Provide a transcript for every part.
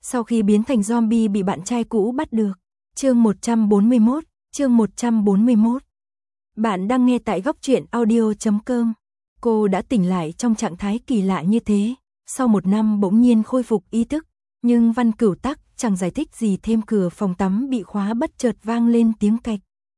sau khi biến thành zombie bị bạn trai cũ bắt được. Chương 141. Bạn đang nghe tại góc truyện audio.com. Cô đã tỉnh lại trong trạng thái kỳ lạ như thế, sau 1 năm bỗng nhiên khôi phục ý thức, nhưng Văn Cửu Tắc chẳng giải thích gì thêm. Cửa phòng tắm bị khóa bất chợt vang lên tiếng cạch.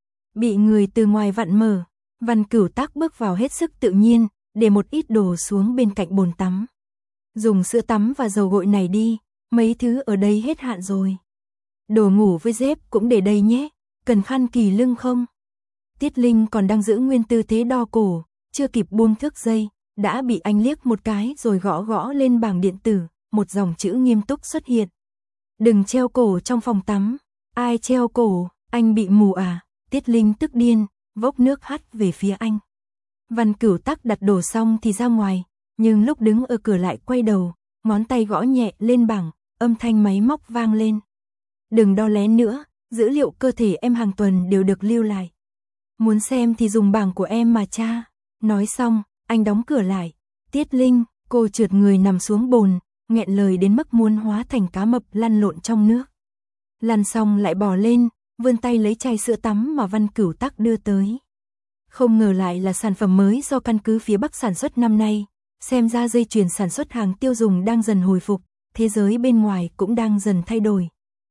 Bị người từ ngoài vặn mở, Văn Cửu Tắc bước vào hết sức tự nhiên, để một ít đồ xuống bên cạnh bồn tắm. Dùng sữa tắm và dầu gội này đi, mấy thứ ở đây hết hạn rồi. Đồ ngủ với dép cũng để đây nhé, cần khăn kỳ lưng không? Tiết Linh còn đang giữ nguyên tư thế đo cổ, chưa kịp buông thước dây, đã bị anh liếc một cái rồi gõ gõ lên bảng điện tử, một dòng chữ nghiêm túc xuất hiện. Đừng treo cổ trong phòng tắm. Ai treo cổ, anh bị mù à? Tiết Linh tức điên, vốc nước hắt về phía anh. Văn Cửu Tắc đặt đồ xong thì ra ngoài, nhưng lúc đứng ở cửa lại quay đầu, ngón tay gõ nhẹ lên bảng, âm thanh máy móc vang lên. Đừng đo lén nữa, dữ liệu cơ thể em hàng tuần đều được lưu lại. Muốn xem thì dùng bảng của em mà tra. Nói xong, anh đóng cửa lại. Tiết Linh, cô trượt người nằm xuống bồn, nghẹn lời đến mức muốn hóa thành cá mập lăn lộn trong nước. Lăn xong lại bò lên, vươn tay lấy chai sữa tắm mà Văn Cửu Tắc đưa tới. Không ngờ lại là sản phẩm mới do căn cứ phía Bắc sản xuất năm nay. Xem ra dây chuyền sản xuất hàng tiêu dùng đang dần hồi phục, thế giới bên ngoài cũng đang dần thay đổi.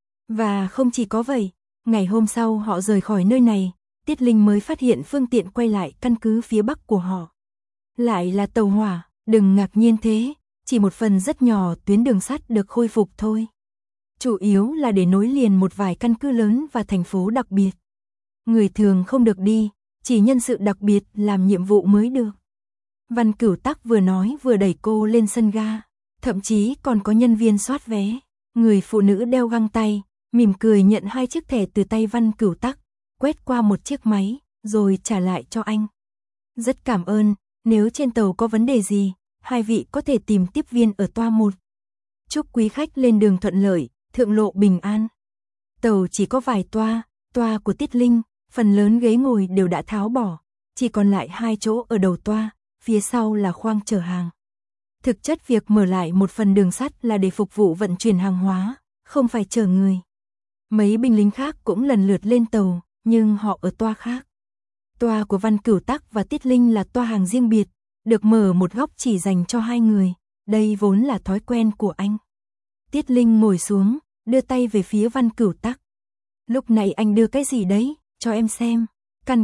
Và không chỉ có vậy, ngày hôm sau họ rời khỏi nơi này, Tiết Linh mới phát hiện phương tiện quay lại căn cứ phía Bắc của họ. Lại là tàu hỏa, đừng ngạc nhiên thế, chỉ một phần rất nhỏ tuyến đường sắt được khôi phục thôi. Chủ yếu là để nối liền một vài căn cứ lớn và thành phố đặc biệt. Người thường không được đi, chỉ nhân sự đặc biệt làm nhiệm vụ mới được. Văn Cửu Tắc vừa nói vừa đẩy cô lên sân ga, thậm chí còn có nhân viên soát vé. Người phụ nữ đeo găng tay, mỉm cười nhận 2 chiếc thẻ từ tay Văn Cửu Tắc, quét qua một chiếc máy, rồi trả lại cho anh. Rất cảm ơn, nếu trên tàu có vấn đề gì, 2 vị có thể tìm tiếp viên ở toa 1. Chúc quý khách lên đường thuận lợi, thượng lộ bình an. Tàu chỉ có vài toa của Tiết Linh, phần lớn ghế ngồi đều đã tháo bỏ, chỉ còn lại 2 chỗ ở đầu toa, phía sau là khoang chở hàng. Thực chất việc mở lại một phần đường sắt là để phục vụ vận chuyển hàng hóa, không phải chở người. Mấy binh lính khác cũng lần lượt lên tàu, nhưng họ ở toa khác. Toa của Văn Cửu Tắc và Tiết Linh là toa hàng riêng biệt, được mở một góc chỉ dành cho 2 người, đây vốn là thói quen của anh. Tiết Linh ngồi xuống, đưa tay về phía Văn Cửu Tắc. Lúc này anh đưa cái gì đấy, cho em xem. Căn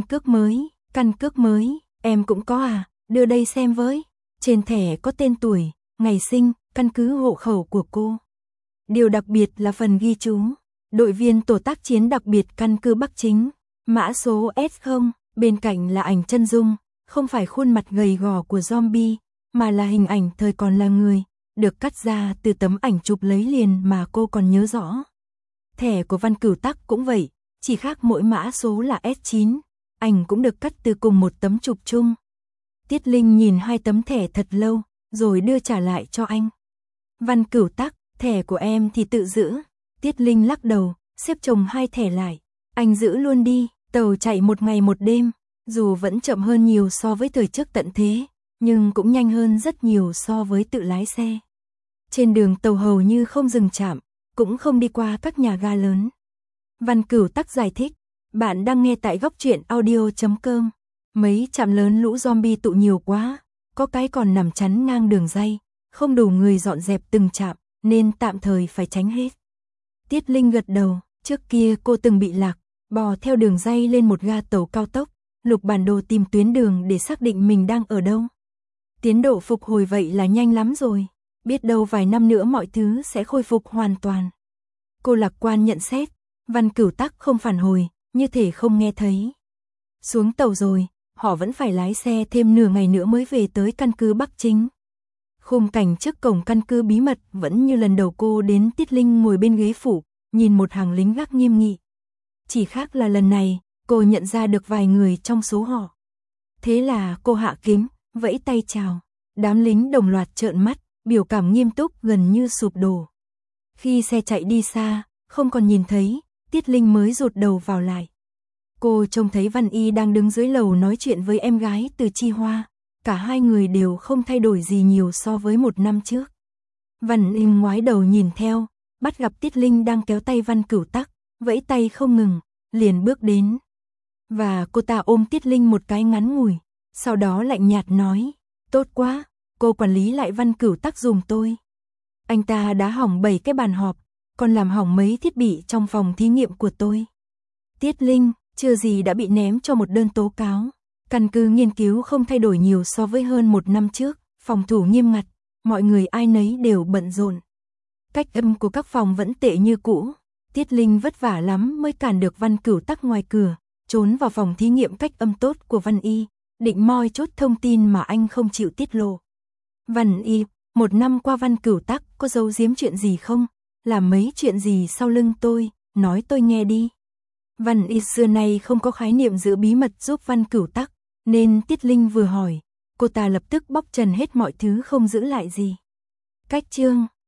cước mới, em cũng có à, đưa đây xem với. Trên thẻ có tên tuổi, ngày sinh, căn cứ hộ khẩu của cô. Điều đặc biệt là phần ghi chú, đội viên tổ tác chiến đặc biệt căn cứ Bắc Chính, mã số S0, bên cạnh là ảnh chân dung, không phải khuôn mặt gầy gò của zombie, mà là hình ảnh thời còn là người, được cắt ra từ tấm ảnh chụp lấy liền mà cô còn nhớ rõ. Thẻ của Văn Cửu Tắc cũng vậy, chỉ khác mỗi mã số là S9, ảnh cũng được cắt từ cùng một tấm chụp chung. Tiết Linh nhìn 2 tấm thẻ thật lâu, rồi đưa trả lại cho anh. Văn Cửu Tắc, thẻ của em thì tự giữ. Tiết Linh lắc đầu, xếp chồng 2 thẻ lại. Anh giữ luôn đi, tàu chạy 1 ngày 1 đêm, dù vẫn chậm hơn nhiều so với thời trước tận thế, nhưng cũng nhanh hơn rất nhiều so với tự lái xe. Trên đường tàu hầu như không dừng trạm, cũng không đi qua các nhà ga lớn. Văn Cửu Tắc giải thích, bạn đang nghe tại góc truyện audio.com. Mấy trạm lớn lũ zombie tụ nhiều quá, có cái còn nằm chắn ngang đường ray, không đủ người dọn dẹp từng trạm, nên tạm thời phải tránh hết. Tiết Linh gật đầu, trước kia cô từng bị lạc, bò theo đường ray lên một ga tàu cao tốc, lục bản đồ tìm tuyến đường để xác định mình đang ở đâu. Tiến độ phục hồi vậy là nhanh lắm rồi, biết đâu vài năm nữa mọi thứ sẽ khôi phục hoàn toàn. Cô lạc quan nhận xét, Văn Cửu Tắc không phản hồi, như thể không nghe thấy. Xuống tàu rồi, họ vẫn phải lái xe thêm nửa ngày nữa mới về tới căn cứ Bắc Chính. Khung cảnh trước cổng căn cứ bí mật vẫn như lần đầu cô đến. Tiết Linh ngồi bên ghế phụ, nhìn một hàng lính gác nghiêm nghị. Chỉ khác là lần này, cô nhận ra được vài người trong số họ. Thế là cô hạ kính, vẫy tay chào. Đám lính đồng loạt trợn mắt, biểu cảm nghiêm túc gần như sụp đổ. Khi xe chạy đi xa, không còn nhìn thấy, Tiết Linh mới rụt đầu vào lại. Cô trông thấy Văn Y đang đứng dưới lầu nói chuyện với em gái Từ Chi Hoa. Cả 2 người đều không thay đổi gì nhiều so với 1 năm trước. Văn Y ngoái đầu nhìn theo, bắt gặp Tiết Linh đang kéo tay Văn Cửu Tắc, vẫy tay không ngừng, liền bước đến. Và cô ta ôm Tiết Linh một cái ngắn ngủi, sau đó lạnh nhạt nói, tốt quá, cô quản lý lại Văn Cửu Tắc giùm tôi. Anh ta đã hỏng 7 cái bàn họp, còn làm hỏng mấy thiết bị trong phòng thí nghiệm của tôi. Tiết Linh, chưa gì đã bị ném cho một đơn tố cáo. Căn cứ nghiên cứu không thay đổi nhiều so với hơn 1 năm trước, phòng thủ nghiêm ngặt, mọi người ai nấy đều bận rộn. Cách âm của các phòng vẫn tệ như cũ. Tiết Linh vất vả lắm mới cản được Văn Cửu Tắc ngoài cửa, trốn vào phòng thí nghiệm cách âm tốt của Văn Y, định moi chốt thông tin mà anh không chịu tiết lộ. Văn Y, 1 năm qua Văn Cửu Tắc có giấu giếm chuyện gì không? Làm mấy chuyện gì sau lưng tôi, nói tôi nghe đi. Văn Y xưa nay không có khái niệm giữ bí mật giúp Văn Cửu Tắc, nên Tiết Linh vừa hỏi, cô ta lập tức bóc trần hết mọi thứ không giữ lại gì. Cách chương